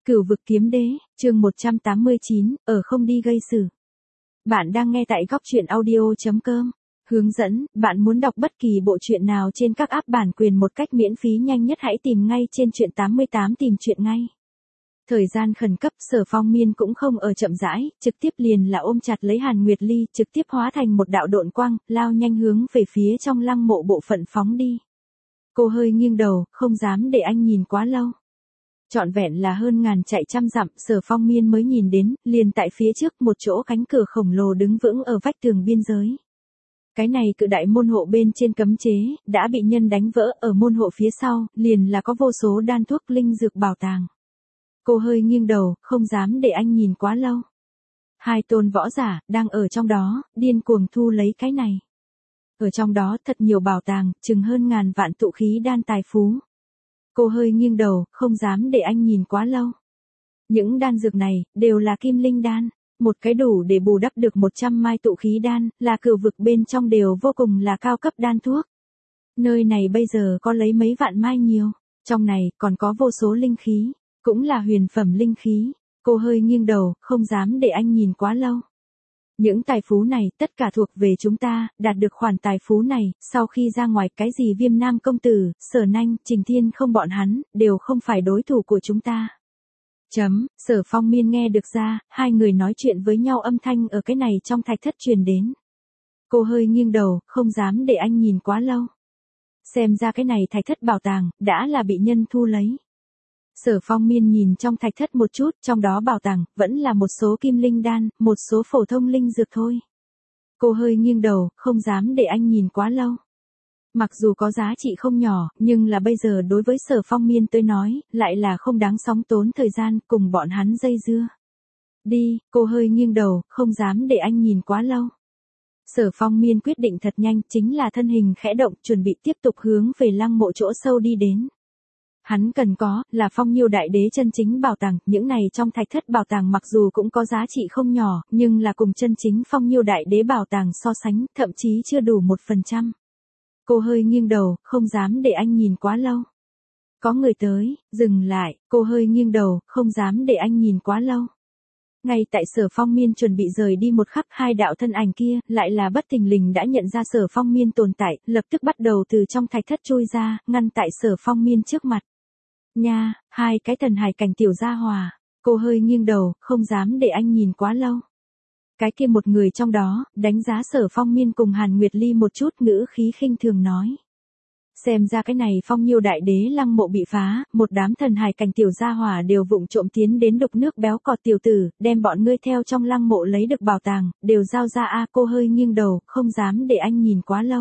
Cửu vực kiếm đế, chương 189, ở không đi gây sự. Bạn đang nghe tại góc truyện audio.com. Hướng dẫn, bạn muốn đọc bất kỳ bộ truyện nào trên các app bản quyền một cách miễn phí nhanh nhất hãy tìm ngay trên truyện 88 tìm truyện ngay. Thời gian khẩn cấp, Sở Phong Miên cũng không ở chậm rãi, trực tiếp liền là ôm chặt lấy Hàn Nguyệt Ly, trực tiếp hóa thành một đạo độn quang, lao nhanh hướng về phía trong lăng mộ bộ phận phóng đi. Cô hơi nghiêng đầu, không dám để anh nhìn quá lâu. Trọn vẹn là hơn ngàn chạy trăm dặm, Sở Phong Miên mới nhìn đến, liền tại phía trước một chỗ cánh cửa khổng lồ đứng vững ở vách tường biên giới. Cái này cự đại môn hộ bên trên cấm chế, đã bị nhân đánh vỡ, ở môn hộ phía sau, liền là có vô số đan thuốc linh dược bảo tàng. Cô hơi nghiêng đầu, không dám để anh nhìn quá lâu. Hai tôn võ giả, đang ở trong đó, điên cuồng thu lấy cái này. Ở trong đó thật nhiều bảo tàng, chừng hơn ngàn vạn tụ khí đan tài phú. Cô hơi nghiêng đầu, không dám để anh nhìn quá lâu. Những đan dược này, đều là kim linh đan. Một cái đủ để bù đắp được 100 mai tụ khí đan, là cửu vực bên trong đều vô cùng là cao cấp đan thuốc. Nơi này bây giờ có lấy mấy vạn mai nhiều. Trong này, còn có vô số linh khí. Cũng là huyền phẩm linh khí. Cô hơi nghiêng đầu, không dám để anh nhìn quá lâu. Những tài phú này, tất cả thuộc về chúng ta, đạt được khoản tài phú này, sau khi ra ngoài cái gì Viêm Nam công tử, Sở Nanh, Trình Thiên không bọn hắn, đều không phải đối thủ của chúng ta. Sở Phong Miên nghe được ra, hai người nói chuyện với nhau âm thanh ở cái này trong thạch thất truyền đến. Cô hơi nghiêng đầu, không dám để anh nhìn quá lâu. Xem ra cái này thạch thất bảo tàng, đã là bị nhân thu lấy. Sở Phong Miên nhìn trong thạch thất một chút, trong đó bảo tàng, vẫn là một số kim linh đan, một số phổ thông linh dược thôi. Cô hơi nghiêng đầu, không dám để anh nhìn quá lâu. Mặc dù có giá trị không nhỏ, nhưng là bây giờ đối với Sở Phong Miên tới nói, lại là không đáng sóng tốn thời gian, cùng bọn hắn dây dưa. Đi, cô hơi nghiêng đầu, không dám để anh nhìn quá lâu. Sở Phong Miên quyết định thật nhanh, chính là thân hình khẽ động, chuẩn bị tiếp tục hướng về lăng mộ chỗ sâu đi đến. Hắn cần có, là Phong Nhiêu Đại Đế chân chính bảo tàng, những này trong thạch thất bảo tàng mặc dù cũng có giá trị không nhỏ, nhưng là cùng chân chính Phong Nhiêu Đại Đế bảo tàng so sánh, thậm chí chưa đủ 1%. Cô hơi nghiêng đầu, không dám để anh nhìn quá lâu. Có người tới, dừng lại, cô hơi nghiêng đầu, không dám để anh nhìn quá lâu. Ngay tại Sở Phong Miên chuẩn bị rời đi một khắc, hai đạo thân ảnh kia, lại là bất thình lình đã nhận ra Sở Phong Miên tồn tại, lập tức bắt đầu từ trong thạch thất chui ra, ngăn tại Sở Phong Miên trước mặt. Nha, hai cái thần hài cảnh tiểu gia hòa. Cô hơi nghiêng đầu, không dám để anh nhìn quá lâu. Cái kia một người trong đó, đánh giá Sở Phong Miên cùng Hàn Nguyệt Ly một chút, ngữ khí khinh thường nói. Xem ra cái này Phong Nhiêu Đại Đế lăng mộ bị phá, một đám thần hài cảnh tiểu gia hỏa đều vụng trộm tiến đến đục nước béo cọt tiểu tử, đem bọn ngươi theo trong lăng mộ lấy được bảo tàng, đều giao ra a. Cô hơi nghiêng đầu, không dám để anh nhìn quá lâu.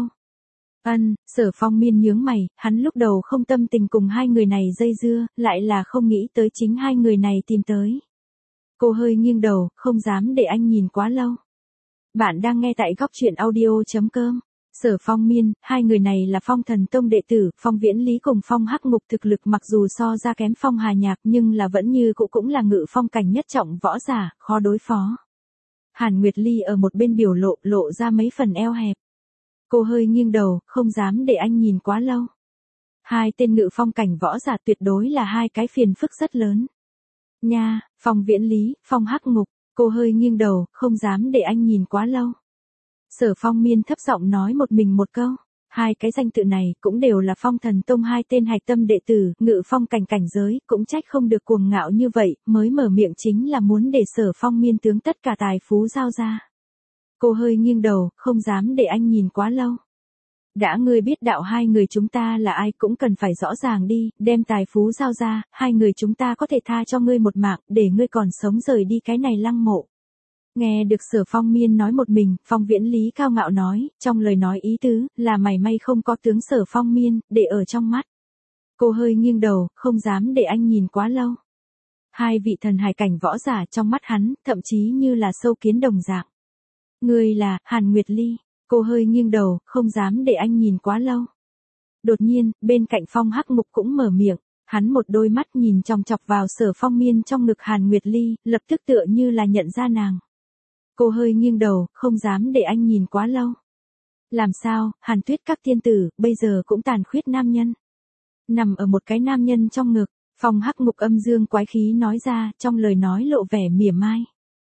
Sở Phong Miên nhướng mày, hắn lúc đầu không tâm tình cùng hai người này dây dưa, lại là không nghĩ tới chính hai người này tìm tới. Cô hơi nghiêng đầu, không dám để anh nhìn quá lâu. Bạn đang nghe tại góc truyện audio.com. Sở Phong Miên, hai người này là Phong Thần Tông đệ tử, Phong Viễn Lý cùng Phong Hắc Ngục, thực lực mặc dù so ra kém Phong Hà Nhạc nhưng là vẫn như cũng là ngự phong cảnh nhất trọng võ giả, khó đối phó. Hàn Nguyệt Ly ở một bên biểu lộ ra mấy phần eo hẹp. Cô hơi nghiêng đầu, không dám để anh nhìn quá lâu. Hai tên ngự phong cảnh võ giả tuyệt đối là hai cái phiền phức rất lớn. Nha, Phong Viễn Lý, Phong Hắc Ngục, cô hơi nghiêng đầu, không dám để anh nhìn quá lâu. Sở Phong Miên thấp giọng nói một mình một câu. Hai cái danh tự này cũng đều là Phong Thần Tông hai tên hạch tâm đệ tử, ngự phong cảnh cảnh giới, cũng trách không được cuồng ngạo như vậy, mới mở miệng chính là muốn để Sở Phong Miên tướng tất cả tài phú giao ra. Cô hơi nghiêng đầu, không dám để anh nhìn quá lâu. Đã ngươi biết đạo hai người chúng ta là ai cũng cần phải rõ ràng đi, đem tài phú giao ra, hai người chúng ta có thể tha cho ngươi một mạng, để ngươi còn sống rời đi cái này lăng mộ. Nghe được Sở Phong Miên nói một mình, Phong Viễn Lý cao ngạo nói, trong lời nói ý tứ, là mảy may không có tướng Sở Phong Miên, để ở trong mắt. Cô hơi nghiêng đầu, không dám để anh nhìn quá lâu. Hai vị thần hài cảnh võ giả trong mắt hắn, thậm chí như là sâu kiến đồng dạng. Ngươi là, Hàn Nguyệt Ly. Cô hơi nghiêng đầu, không dám để anh nhìn quá lâu. Đột nhiên, bên cạnh Phong Hắc Ngục cũng mở miệng, hắn một đôi mắt nhìn chòng chọc vào Sở Phong Miên trong ngực Hàn Nguyệt Ly, lập tức tựa như là nhận ra nàng. Cô hơi nghiêng đầu, không dám để anh nhìn quá lâu. Làm sao, Hàn Tuyết các tiên tử, bây giờ cũng tàn khuyết nam nhân. Nằm ở một cái nam nhân trong ngực, Phong Hắc Ngục âm dương quái khí nói ra, trong lời nói lộ vẻ mỉa mai.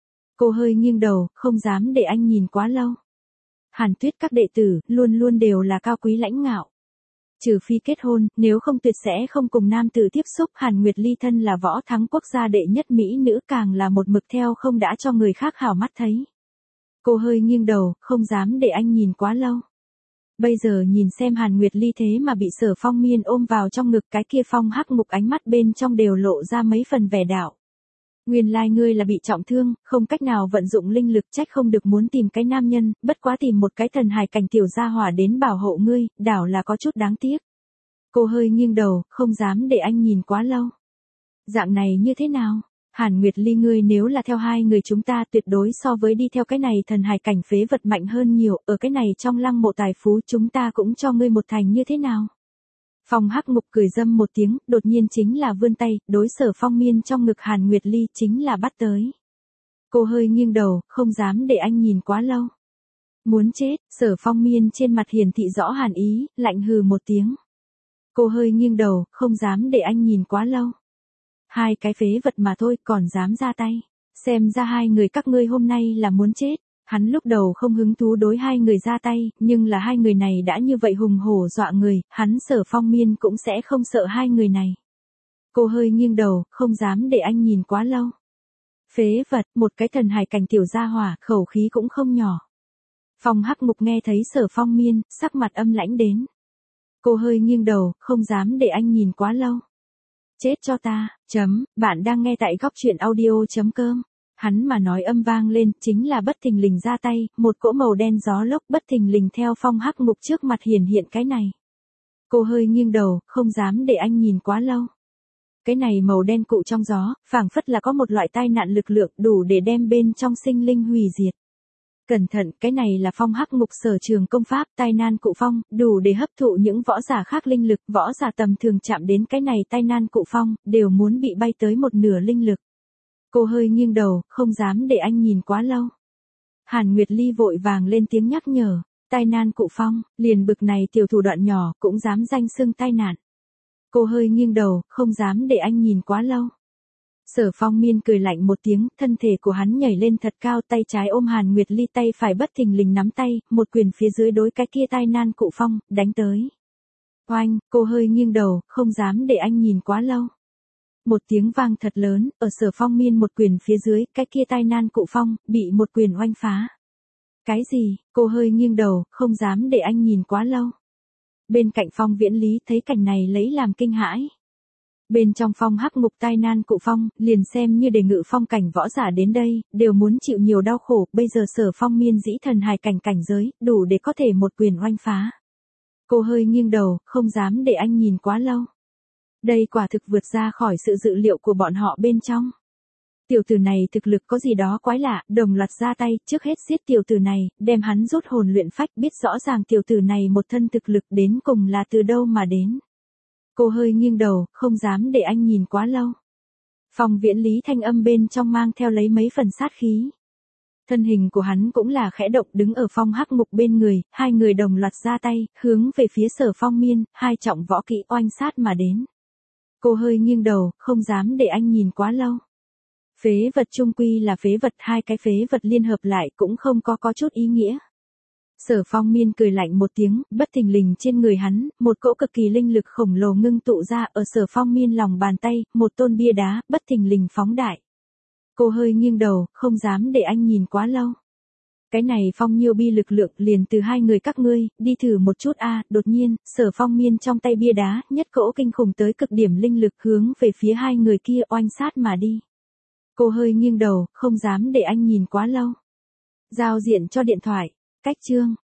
Cô hơi nghiêng đầu, không dám để anh nhìn quá lâu. Hàn Tuyết các đệ tử, luôn luôn đều là cao quý lãnh ngạo. Trừ phi kết hôn, nếu không tuyệt sẽ không cùng nam tử tiếp xúc. Hàn Nguyệt Ly thân là võ thắng quốc gia đệ nhất mỹ nữ, càng là một mực theo không đã cho người khác hảo mắt thấy. Cô hơi nghiêng đầu, không dám để anh nhìn quá lâu. Bây giờ nhìn xem Hàn Nguyệt Ly thế mà bị Sở Phong Miên ôm vào trong ngực, cái kia Phong Hắc Ngục ánh mắt bên trong đều lộ ra mấy phần vẻ đạo. Nguyên lai ngươi là bị trọng thương, không cách nào vận dụng linh lực, trách không được muốn tìm cái nam nhân, bất quá tìm một cái thần hài cảnh tiểu gia hỏa đến bảo hộ ngươi, đảo là có chút đáng tiếc. Cô hơi nghiêng đầu, không dám để anh nhìn quá lâu. Dạng này như thế nào? Hàn Nguyệt Ly, ngươi nếu là theo hai người chúng ta tuyệt đối so với đi theo cái này thần hài cảnh phế vật mạnh hơn nhiều, ở cái này trong lăng mộ tài phú chúng ta cũng cho ngươi một thành như thế nào? Phong Hắc Ngục cười dâm một tiếng, đột nhiên chính là vươn tay, đối Sở Phong Miên trong ngực Hàn Nguyệt Ly chính là bắt tới. Cô hơi nghiêng đầu, không dám để anh nhìn quá lâu. Muốn chết, Sở Phong Miên trên mặt hiển thị rõ hàn ý, lạnh hừ một tiếng. Cô hơi nghiêng đầu, không dám để anh nhìn quá lâu. Hai cái phế vật mà thôi, còn dám ra tay. Xem ra hai người các ngươi hôm nay là muốn chết. Hắn lúc đầu không hứng thú đối hai người ra tay, nhưng là hai người này đã như vậy hùng hổ dọa người, hắn Sở Phong Miên cũng sẽ không sợ hai người này. Cô hơi nghiêng đầu, không dám để anh nhìn quá lâu. Phế vật, một cái thần hài cảnh tiểu gia hỏa, khẩu khí cũng không nhỏ. Phong Hắc Ngục nghe thấy Sở Phong Miên, sắc mặt âm lãnh đến. Cô hơi nghiêng đầu, không dám để anh nhìn quá lâu. Chết cho ta, bạn đang nghe tại góc truyện audio.com. Hắn mà nói âm vang lên, chính là bất thình lình ra tay, một cỗ màu đen gió lốc bất thình lình theo Phong Hắc Ngục trước mặt hiển hiện cái này. Cô hơi nghiêng đầu, không dám để anh nhìn quá lâu. Cái này màu đen cụ trong gió, phảng phất là có một loại tai nạn lực lượng đủ để đem bên trong sinh linh hủy diệt. Cẩn thận, cái này là Phong Hắc Ngục sở trường công pháp, tai nan cụ phong, đủ để hấp thụ những võ giả khác linh lực, võ giả tầm thường chạm đến cái này tai nan cụ phong, đều muốn bị bay tới một nửa linh lực. Cô hơi nghiêng đầu, không dám để anh nhìn quá lâu. Hàn Nguyệt Ly vội vàng lên tiếng nhắc nhở, tai nan cụ phong, liền bực này tiểu thủ đoạn nhỏ, cũng dám danh xưng tai nạn. Cô hơi nghiêng đầu, không dám để anh nhìn quá lâu. Sở Phong Miên cười lạnh một tiếng, thân thể của hắn nhảy lên thật cao, tay trái ôm Hàn Nguyệt Ly, tay phải bất thình lình nắm tay, một quyền phía dưới đối cái kia tai nan cụ phong, đánh tới. Oanh, cô hơi nghiêng đầu, không dám để anh nhìn quá lâu. Một tiếng vang thật lớn, ở Sở Phong Miên một quyền phía dưới, cái kia tai nan cụ phong, bị một quyền oanh phá. Cái gì? Cô hơi nghiêng đầu, không dám để anh nhìn quá lâu. Bên cạnh Phong Viễn Lý thấy cảnh này lấy làm kinh hãi. Bên trong Phong Hắc Ngục tai nan cụ phong, liền xem như để ngự phong cảnh võ giả đến đây, đều muốn chịu nhiều đau khổ, bây giờ Sở Phong Miên dĩ thần hài cảnh cảnh giới, đủ để có thể một quyền oanh phá. Cô hơi nghiêng đầu, không dám để anh nhìn quá lâu. Đây quả thực vượt ra khỏi sự dự liệu của bọn họ bên trong. Tiểu tử này thực lực có gì đó quái lạ, đồng loạt ra tay, trước hết giết tiểu tử này, đem hắn rút hồn luyện phách, biết rõ ràng tiểu tử này một thân thực lực đến cùng là từ đâu mà đến. Cô hơi nghiêng đầu, không dám để anh nhìn quá lâu. Phong Viễn Lý thanh âm bên trong mang theo lấy mấy phần sát khí. Thân hình của hắn cũng là khẽ động, đứng ở Phong Hắc Ngục bên người, hai người đồng loạt ra tay, hướng về phía Sở Phong Miên, hai trọng võ kỹ oanh sát mà đến. Cô hơi nghiêng đầu, không dám để anh nhìn quá lâu. Phế vật chung quy là phế vật, hai cái phế vật liên hợp lại cũng không có chút ý nghĩa. Sở Phong Miên cười lạnh một tiếng, bất thình lình trên người hắn, một cỗ cực kỳ linh lực khổng lồ ngưng tụ ra, ở Sở Phong Miên lòng bàn tay, một tôn bia đá, bất thình lình phóng đại. Cô hơi nghiêng đầu, không dám để anh nhìn quá lâu. Cái này phong nhiêu bi lực lượng liền từ hai người các ngươi, đi thử một chút a. Đột nhiên, Sở Phong Miên trong tay bia đá, nhất cỗ kinh khủng tới cực điểm linh lực hướng về phía hai người kia oanh sát mà đi. Cô hơi nghiêng đầu, không dám để anh nhìn quá lâu. Giao diện cho điện thoại. Cách chương